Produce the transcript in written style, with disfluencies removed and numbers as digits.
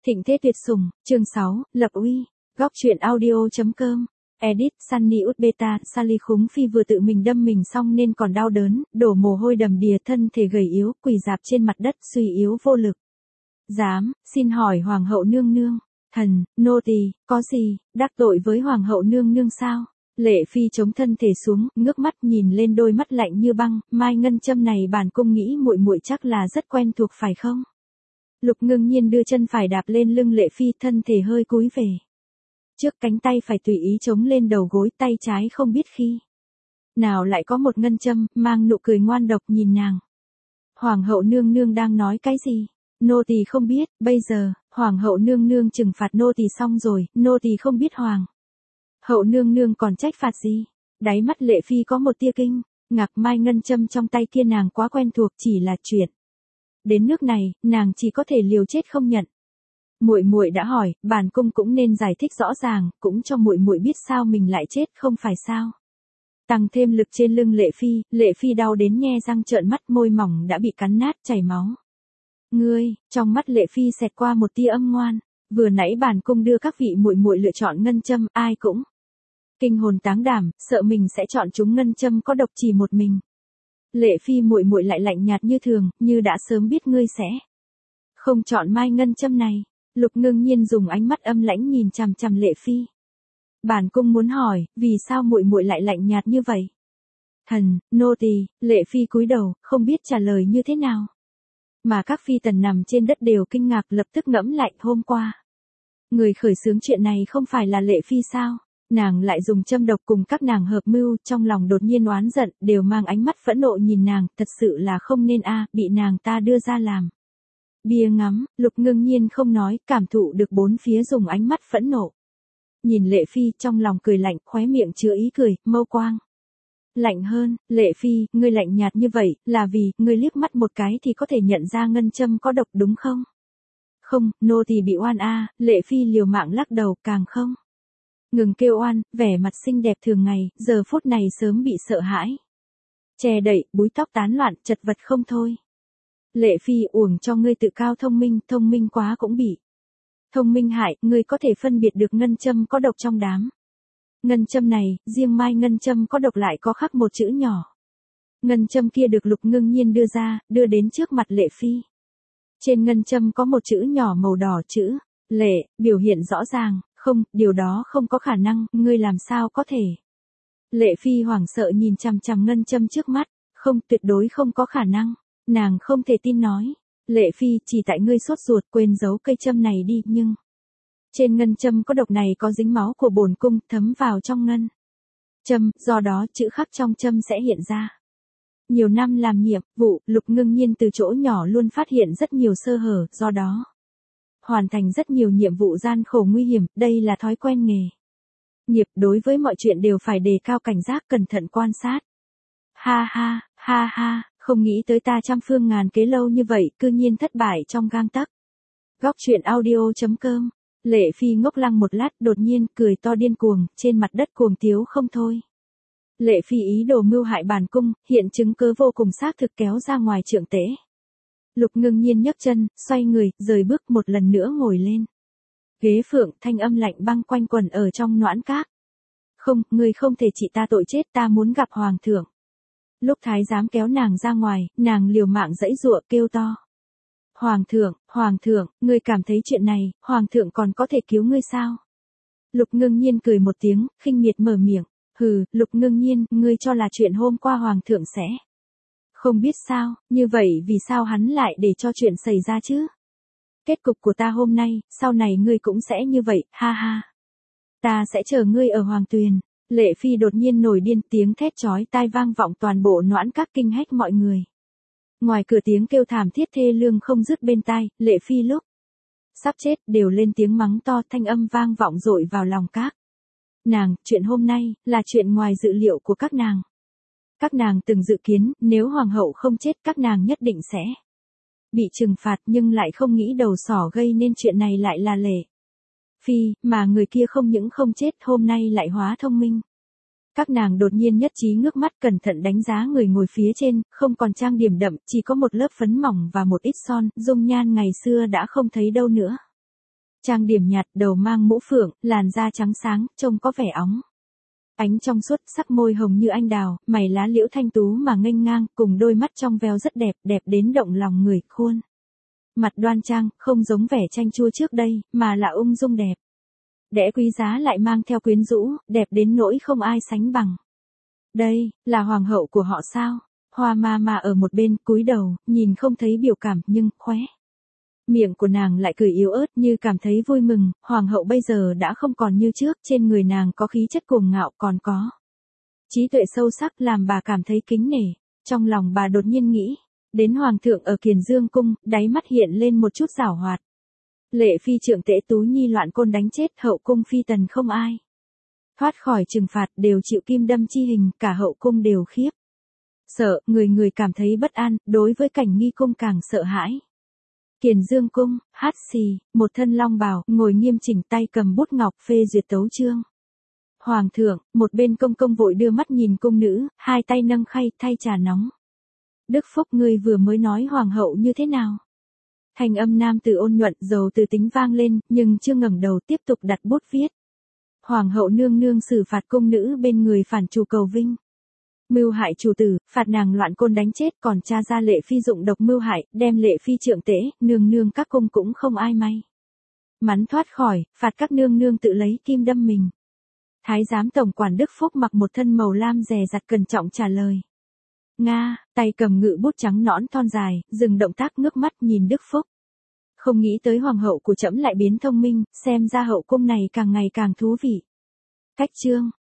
Thịnh thế tuyệt sủng, chương 6, lập uy, góc truyện audio.com, edit, Sunny út beta, Sally Khúng Phi vừa tự mình đâm mình xong nên còn đau đớn, đổ mồ hôi đầm đìa, thân thể gầy yếu, quỳ rạp trên mặt đất, suy yếu vô lực. Xin hỏi Hoàng hậu nương nương, thần, nô tỳ, có gì, đắc tội với Hoàng hậu nương nương sao? Lệ Phi chống thân thể xuống, ngước mắt nhìn lên đôi mắt lạnh như băng, mai ngân châm này bản cung nghĩ muội muội chắc là rất quen thuộc phải không? Lục Ngưng Nhiên đưa chân phải đạp lên lưng Lệ Phi, thân thể hơi cúi về trước, cánh tay phải tùy ý chống lên đầu gối, tay trái không biết khi nào lại có một ngân châm, mang nụ cười ngoan độc nhìn nàng. Hoàng hậu nương nương đang nói cái gì? Nô tỳ không biết, bây giờ, Hoàng hậu nương nương trừng phạt nô tỳ xong rồi, nô tỳ không biết Hoàng hậu nương nương còn trách phạt gì. Đáy mắt Lệ Phi có một tia kinh ngạc, mai ngân châm trong tay kia nàng quá quen thuộc, chỉ là chuyện đến nước này, nàng chỉ có thể liều chết không nhận. Muội muội đã hỏi, bản cung cũng nên giải thích rõ ràng, cũng cho muội muội biết sao mình lại chết, không phải sao? Tăng thêm lực trên lưng Lệ Phi đau đến nhe răng trợn mắt, môi mỏng đã bị cắn nát, chảy máu. Ngươi, trong mắt Lệ Phi xẹt qua một tia âm ngoan, vừa nãy bản cung đưa các vị muội muội lựa chọn ngân châm, ai cũng kinh hồn táng đảm, sợ mình sẽ chọn chúng ngân châm có độc chỉ một mình. Lệ Phi muội muội lại lạnh nhạt như thường, như đã sớm biết ngươi sẽ không chọn mai ngân châm này. Lục Ngưng Nhiên dùng ánh mắt âm lãnh nhìn chằm chằm Lệ Phi. Bản cung muốn hỏi, vì sao muội muội lại lạnh nhạt như vậy? Thần, nô tỳ, Lệ Phi cúi đầu, không biết trả lời như thế nào. Mà các phi tần nằm trên đất đều kinh ngạc, lập tức ngẫm lại, hôm qua người khởi xướng chuyện này không phải là Lệ Phi sao? Nàng lại dùng châm độc cùng các nàng hợp mưu, trong lòng đột nhiên oán giận, đều mang ánh mắt phẫn nộ nhìn nàng, thật sự là không nên bị nàng ta đưa ra làm bia ngắm. Lục Ngưng Nhiên không nói, cảm thụ được bốn phía dùng ánh mắt phẫn nộ nhìn Lệ Phi, trong lòng cười lạnh, khóe miệng chứa ý cười, mâu quang lạnh hơn. Lệ Phi, ngươi lạnh nhạt như vậy, là vì, ngươi liếc mắt một cái thì có thể nhận ra ngân châm có độc đúng không? Không, nô tỳ bị oan Lệ Phi liều mạng lắc đầu, càng không ngừng kêu oan, vẻ mặt xinh đẹp thường ngày, giờ phút này sớm bị sợ hãi che đậy, búi tóc tán loạn, chật vật không thôi. Lệ Phi, uổng cho ngươi tự cao thông minh quá cũng bị thông minh hại, ngươi có thể phân biệt được ngân châm có độc trong đám ngân châm này, riêng mai ngân châm có độc lại có khắc một chữ nhỏ. Ngân châm kia được Lục Ngưng Nhiên đưa đến trước mặt Lệ Phi. Trên ngân châm có một chữ nhỏ màu đỏ, chữ Lệ, biểu hiện rõ ràng, không, điều đó không có khả năng, ngươi làm sao có thể. Lệ Phi hoảng sợ nhìn chằm chằm ngân châm trước mắt, không, tuyệt đối không có khả năng. Nàng không thể tin nói, Lệ Phi, chỉ tại ngươi sốt ruột quên giấu cây châm này đi, nhưng trên ngân châm có độc này có dính máu của bổn cung, thấm vào trong ngân châm, do đó chữ khắc trong châm sẽ hiện ra. Nhiều năm làm nhiệm vụ, Lục Ngưng Nhiên từ chỗ nhỏ luôn phát hiện rất nhiều sơ hở, do đó hoàn thành rất nhiều nhiệm vụ gian khổ nguy hiểm, đây là thói quen nghề nghiệp, đối với mọi chuyện đều phải đề cao cảnh giác, cẩn thận quan sát. Ha, không nghĩ tới ta trăm phương ngàn kế lâu như vậy, cư nhiên thất bại trong gang tấc. Góc truyện audio.com. Lệ Phi ngốc lăng một lát, đột nhiên cười to điên cuồng, trên mặt đất cuồng tiếu không thôi. Lệ Phi ý đồ mưu hại bản cung, hiện chứng cứ vô cùng xác thực kéo ra ngoài trượng tế. Lục Ngưng Nhiên nhấc chân, xoay người, rời bước, một lần nữa ngồi lên ghế phượng, thanh âm lạnh băng quanh quẩn ở trong noãn các. Không, ngươi không thể trị ta tội chết, ta muốn gặp hoàng thượng. Lúc thái giám kéo nàng ra ngoài, nàng liều mạng giãy giụa kêu to. Hoàng thượng, ngươi cảm thấy chuyện này, hoàng thượng còn có thể cứu ngươi sao? Lục Ngưng Nhiên cười một tiếng, khinh miệt mở miệng. Hừ, Lục Ngưng Nhiên, ngươi cho là chuyện hôm qua hoàng thượng sẽ không biết sao, như vậy vì sao hắn lại để cho chuyện xảy ra chứ? Kết cục của ta hôm nay, sau này ngươi cũng sẽ như vậy, ha. Ta sẽ chờ ngươi ở hoàng tuyền. Lệ Phi đột nhiên nổi điên, tiếng thét chói tai vang vọng toàn bộ noãn các, kinh hách mọi người. Ngoài cửa tiếng kêu thảm thiết thê lương không dứt bên tai, Lệ Phi lúc sắp chết đều lên tiếng mắng to, thanh âm vang vọng dội vào lòng các nàng. Chuyện hôm nay là chuyện ngoài dự liệu của các nàng. Các nàng từng dự kiến, nếu hoàng hậu không chết các nàng nhất định sẽ bị trừng phạt, nhưng lại không nghĩ đầu sỏ gây nên chuyện này lại là Lệ Phi, mà người kia không những không chết, hôm nay lại hóa thông minh. Các nàng đột nhiên nhất trí ngước mắt cẩn thận đánh giá người ngồi phía trên, không còn trang điểm đậm, chỉ có một lớp phấn mỏng và một ít son, dung nhan ngày xưa đã không thấy đâu nữa. Trang điểm nhạt, đầu mang mũ phượng, làn da trắng sáng, trông có vẻ óng ánh trong suốt, sắc môi hồng như anh đào, mày lá liễu thanh tú mà nghênh ngang, cùng đôi mắt trong veo rất đẹp, đẹp đến động lòng người, khuôn mặt đoan trang, không giống vẻ chanh chua trước đây, mà là ung dung đẹp. Đẽ quý giá lại mang theo quyến rũ, đẹp đến nỗi không ai sánh bằng. Đây, là hoàng hậu của họ sao? Hoa ma ở một bên, cúi đầu, nhìn không thấy biểu cảm, nhưng, khóe miệng của nàng lại cười yếu ớt như cảm thấy vui mừng, hoàng hậu bây giờ đã không còn như trước, trên người nàng có khí chất cuồng ngạo còn có trí tuệ sâu sắc làm bà cảm thấy kính nể. Trong lòng bà đột nhiên nghĩ, đến hoàng thượng ở Kiền Dương cung, đáy mắt hiện lên một chút giảo hoạt. Lệ phi trượng tễ Tú Nhi loạn côn đánh chết, hậu cung phi tần không ai thoát khỏi trừng phạt, đều chịu kim đâm chi hình, cả hậu cung đều khiếp sợ, người người cảm thấy bất an, đối với cảnh nghi cung càng sợ hãi. Kiền Dương cung, hát xì, một thân long bào, ngồi nghiêm chỉnh, tay cầm bút ngọc phê duyệt tấu chương. Hoàng thượng, một bên công công vội đưa mắt nhìn cung nữ, hai tay nâng khay thay trà nóng. Đức Phúc, ngươi vừa mới nói hoàng hậu như thế nào? Thanh âm nam tử ôn nhuận, dầu từ tính vang lên, nhưng chưa ngẩng đầu, tiếp tục đặt bút viết. Hoàng hậu nương nương xử phạt cung nữ bên người phản chủ cầu vinh. Mưu hại chủ tử, phạt nàng loạn côn đánh chết, còn cha ra Lệ phi dụng độc mưu hại, đem Lệ phi trượng tễ, nương nương các cung cũng không ai may mắn thoát khỏi, phạt các nương nương tự lấy kim đâm mình. Thái giám tổng quản Đức Phúc mặc một thân màu lam dè dặt cẩn trọng trả lời. Nga, tay cầm ngự bút trắng nõn thon dài, dừng động tác ngước mắt nhìn Đức Phúc. Không nghĩ tới hoàng hậu của trẫm lại biến thông minh, xem ra hậu cung này càng ngày càng thú vị. Cách chương